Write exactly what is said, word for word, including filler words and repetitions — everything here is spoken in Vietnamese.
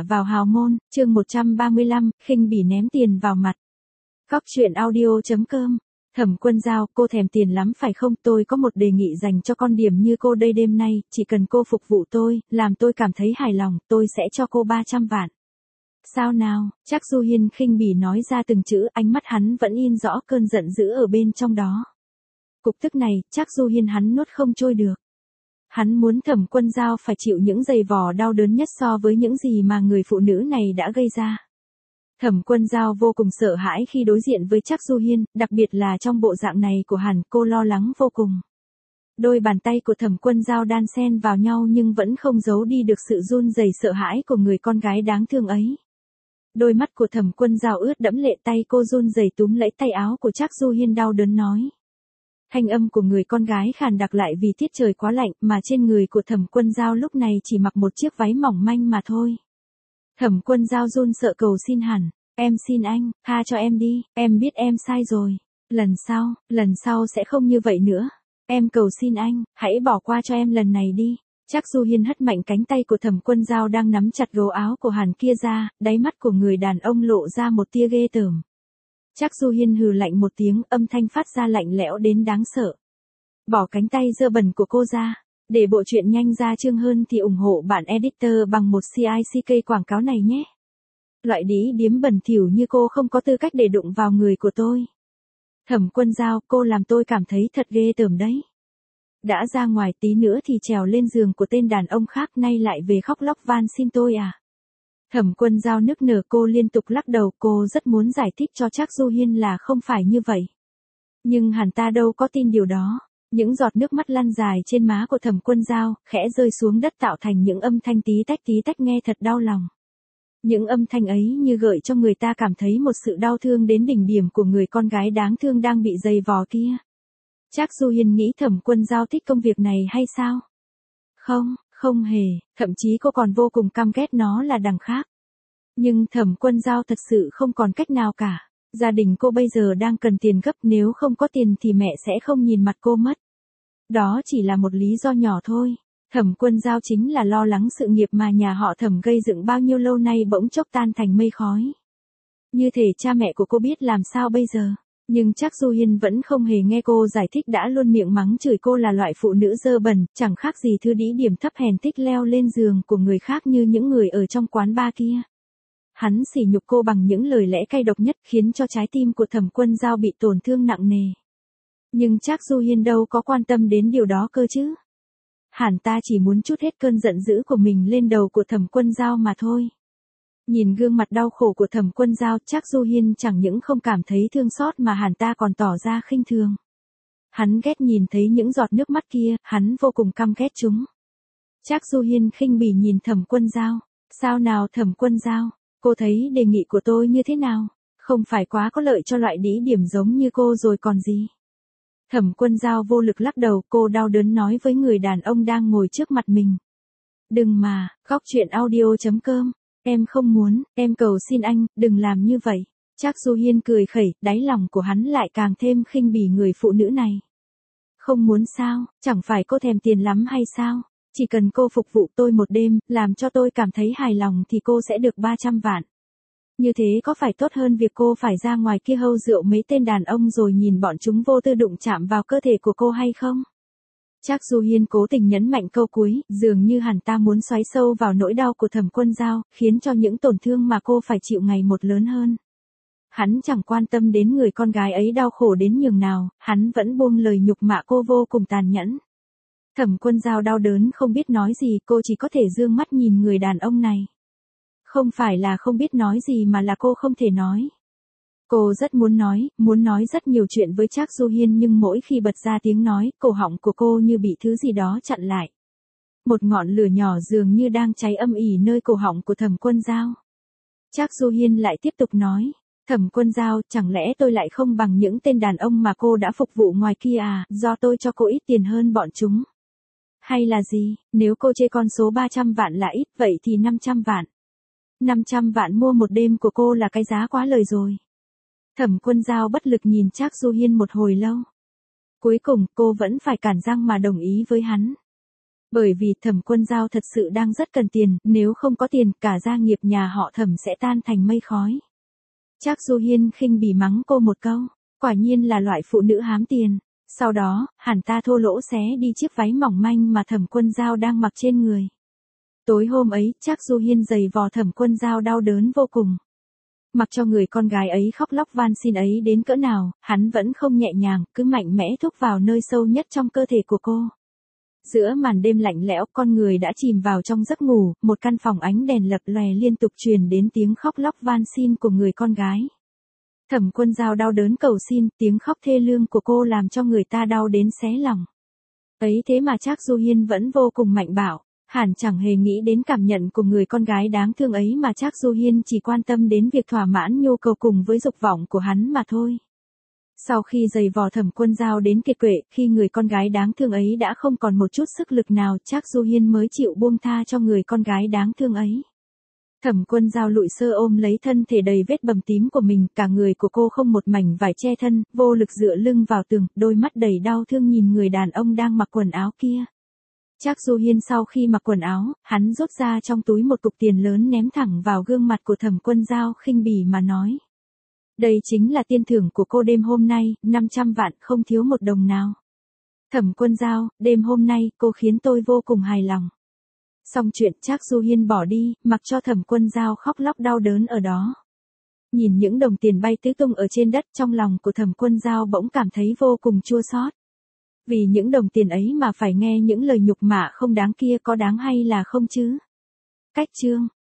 vào hào môn, chương một trăm ba mươi lăm, khinh bỉ ném tiền vào mặt. Góc truyện audio chấm com. Thẩm Quân Giao, cô thèm tiền lắm phải không? Tôi có một đề nghị dành cho con điểm như cô đây đêm nay, chỉ cần cô phục vụ tôi, làm tôi cảm thấy hài lòng, tôi sẽ cho cô ba trăm vạn. Sao nào? Trác Du Hiên khinh bỉ nói ra từng chữ, ánh mắt hắn vẫn in rõ cơn giận dữ ở bên trong đó. Cục tức này, Trác Du Hiên hắn nuốt không trôi được. Hắn muốn Thẩm Quân Giao phải chịu những giày vò đau đớn nhất so với những gì mà người phụ nữ này đã gây ra. Thẩm Quân Giao vô cùng sợ hãi khi đối diện với Trác Du Hiên, đặc biệt là trong bộ dạng này của hắn, cô lo lắng vô cùng. Đôi bàn tay của Thẩm Quân Giao đan xen vào nhau nhưng vẫn không giấu đi được sự run rẩy sợ hãi của người con gái đáng thương ấy. Đôi mắt của Thẩm Quân Giao ướt đẫm lệ, tay cô run rẩy túm lấy tay áo của Trác Du Hiên đau đớn nói. Thanh âm của người con gái khàn đặc lại vì tiết trời quá lạnh, mà trên người của Thẩm Quân Giao lúc này chỉ mặc một chiếc váy mỏng manh mà thôi. Thẩm Quân Giao run sợ cầu xin hẳn, em xin anh, tha cho em đi, em biết em sai rồi. Lần sau, lần sau sẽ không như vậy nữa. Em cầu xin anh, hãy bỏ qua cho em lần này đi. Trác Du Hiên hất mạnh cánh tay của Thẩm Quân Giao đang nắm chặt gấu áo của hắn kia ra, đáy mắt của người đàn ông lộ ra một tia ghê tởm. Trác Du Hiên hừ lạnh một tiếng, âm thanh phát ra lạnh lẽo đến đáng sợ. Bỏ cánh tay dơ bẩn của cô ra. Để bộ truyện nhanh ra chương hơn thì ủng hộ bản editor bằng một xê i xê ca quảng cáo này nhé. Loại đĩ điếm bẩn thỉu như cô không có tư cách để đụng vào người của tôi. Thẩm Quân Giao, cô làm tôi cảm thấy thật ghê tởm đấy. Đã ra ngoài tí nữa thì trèo lên giường của tên đàn ông khác, nay lại về khóc lóc van xin tôi à. Thẩm Quân Giao nức nở, cô liên tục lắc đầu, cô rất muốn giải thích cho Trác Du Hiên là không phải như vậy. Nhưng hắn ta đâu có tin điều đó. Những giọt nước mắt lăn dài trên má của Thẩm Quân Giao, khẽ rơi xuống đất tạo thành những âm thanh tí tách tí tách nghe thật đau lòng. Những âm thanh ấy như gợi cho người ta cảm thấy một sự đau thương đến đỉnh điểm của người con gái đáng thương đang bị giày vò kia. Trác Du Hiên nghĩ Thẩm Quân Giao thích công việc này hay sao? Không, không hề, thậm chí cô còn vô cùng căm ghét nó là đằng khác. Nhưng Thẩm Quân Giao thật sự không còn cách nào cả. Gia đình cô bây giờ đang cần tiền gấp, nếu không có tiền thì mẹ sẽ không nhìn mặt cô mất. Đó chỉ là một lý do nhỏ thôi. Thẩm Quân Giao chính là lo lắng sự nghiệp mà nhà họ Thẩm gây dựng bao nhiêu lâu nay bỗng chốc tan thành mây khói. Như thể cha mẹ của cô biết làm sao bây giờ. Nhưng Trác Du Hiên vẫn không hề nghe cô giải thích, đã luôn miệng mắng chửi cô là loại phụ nữ dơ bẩn, chẳng khác gì thứ đĩ điểm thấp hèn thích leo lên giường của người khác như những người ở trong quán bar kia. Hắn sỉ nhục cô bằng những lời lẽ cay độc nhất, khiến cho trái tim của Thẩm Quân Giao bị tổn thương nặng nề. Nhưng Trác Du Hiên đâu có quan tâm đến điều đó cơ chứ. Hắn ta chỉ muốn trút hết cơn giận dữ của mình lên đầu của Thẩm Quân Giao mà thôi. Nhìn gương mặt đau khổ của Thẩm Quân Giao, Trác Du Hiên chẳng những không cảm thấy thương xót mà hắn ta còn tỏ ra khinh thường. Hắn ghét nhìn thấy những giọt nước mắt kia, hắn vô cùng căm ghét chúng. Trác Du Hiên khinh bỉ nhìn Thẩm Quân Giao. Sao nào Thẩm Quân Giao? Cô thấy đề nghị của tôi như thế nào? Không phải quá có lợi cho loại đĩ điểm giống như cô rồi còn gì? Thẩm Quân Giao vô lực lắc đầu, cô đau đớn nói với người đàn ông đang ngồi trước mặt mình. Đừng mà, góc truyện audio chấm com. Em không muốn, em cầu xin anh, đừng làm như vậy. Trác Du Hiên cười khẩy, đáy lòng của hắn lại càng thêm khinh bỉ người phụ nữ này. Không muốn sao, chẳng phải cô thèm tiền lắm hay sao? Chỉ cần cô phục vụ tôi một đêm, làm cho tôi cảm thấy hài lòng thì cô sẽ được ba trăm vạn. Như thế có phải tốt hơn việc cô phải ra ngoài kia hâu rượu mấy tên đàn ông rồi nhìn bọn chúng vô tư đụng chạm vào cơ thể của cô hay không? Trác Du Hiên cố tình nhấn mạnh câu cuối, dường như hắn ta muốn xoáy sâu vào nỗi đau của Thẩm Quân Giao, khiến cho những tổn thương mà cô phải chịu ngày một lớn hơn. Hắn chẳng quan tâm đến người con gái ấy đau khổ đến nhường nào, hắn vẫn buông lời nhục mạ cô vô cùng tàn nhẫn. Thẩm Quân Giao đau đớn không biết nói gì, cô chỉ có thể dương mắt nhìn người đàn ông này. Không phải là không biết nói gì mà là cô không thể nói. Cô rất muốn nói, muốn nói rất nhiều chuyện với Trác Du Hiên, nhưng mỗi khi bật ra tiếng nói, cổ họng của cô như bị thứ gì đó chặn lại. Một ngọn lửa nhỏ dường như đang cháy âm ỉ nơi cổ họng của Thẩm Quân Giao. Trác Du Hiên lại tiếp tục nói, Thẩm Quân Giao, chẳng lẽ tôi lại không bằng những tên đàn ông mà cô đã phục vụ ngoài kia à, do tôi cho cô ít tiền hơn bọn chúng? Hay là gì, nếu cô chê con số ba trăm vạn là ít, vậy thì năm trăm vạn. năm trăm vạn mua một đêm của cô là cái giá quá lời rồi. Thẩm Quân Giao bất lực nhìn Trác Du Hiên một hồi lâu. Cuối cùng, cô vẫn phải cản răng mà đồng ý với hắn. Bởi vì Thẩm Quân Giao thật sự đang rất cần tiền, nếu không có tiền, cả gia nghiệp nhà họ Thẩm sẽ tan thành mây khói. Trác Du Hiên khinh bỉ mắng cô một câu, quả nhiên là loại phụ nữ hám tiền. Sau đó, hắn ta thô lỗ xé đi chiếc váy mỏng manh mà Thẩm Quân Giao đang mặc trên người. Tối hôm ấy, Trác Du Hiên giày vò Thẩm Quân Giao đau đớn vô cùng. Mặc cho người con gái ấy khóc lóc van xin ấy đến cỡ nào, hắn vẫn không nhẹ nhàng, cứ mạnh mẽ thúc vào nơi sâu nhất trong cơ thể của cô. Giữa màn đêm lạnh lẽo, con người đã chìm vào trong giấc ngủ, một căn phòng ánh đèn lập lòe liên tục truyền đến tiếng khóc lóc van xin của người con gái. Thẩm Quân Giao đau đớn cầu xin, tiếng khóc thê lương của cô làm cho người ta đau đến xé lòng. Ấy thế mà Trác Du Hiên vẫn vô cùng mạnh bạo, hẳn chẳng hề nghĩ đến cảm nhận của người con gái đáng thương ấy mà Trác Du Hiên chỉ quan tâm đến việc thỏa mãn nhu cầu cùng với dục vọng của hắn mà thôi. Sau khi giày vò Thẩm Quân Giao đến kiệt quệ, khi người con gái đáng thương ấy đã không còn một chút sức lực nào, Trác Du Hiên mới chịu buông tha cho người con gái đáng thương ấy. Thẩm Quân Giao lụi sơ ôm lấy thân thể đầy vết bầm tím của mình, cả người của cô không một mảnh vải che thân, vô lực dựa lưng vào tường, đôi mắt đầy đau thương nhìn người đàn ông đang mặc quần áo kia. Trác Du Hiên sau khi mặc quần áo, hắn rút ra trong túi một cục tiền lớn ném thẳng vào gương mặt của Thẩm Quân Giao khinh bỉ mà nói. Đây chính là tiền thưởng của cô đêm hôm nay, năm trăm vạn không thiếu một đồng nào. Thẩm Quân Giao, đêm hôm nay cô khiến tôi vô cùng hài lòng. Xong chuyện Trác Du Hiên bỏ đi, mặc cho Thẩm Quân Giao khóc lóc đau đớn ở đó. Nhìn những đồng tiền bay tứ tung ở trên đất, trong lòng của Thẩm Quân Giao bỗng cảm thấy vô cùng chua xót. Vì những đồng tiền ấy mà phải nghe những lời nhục mạ không đáng kia có đáng hay là không chứ? Cách chương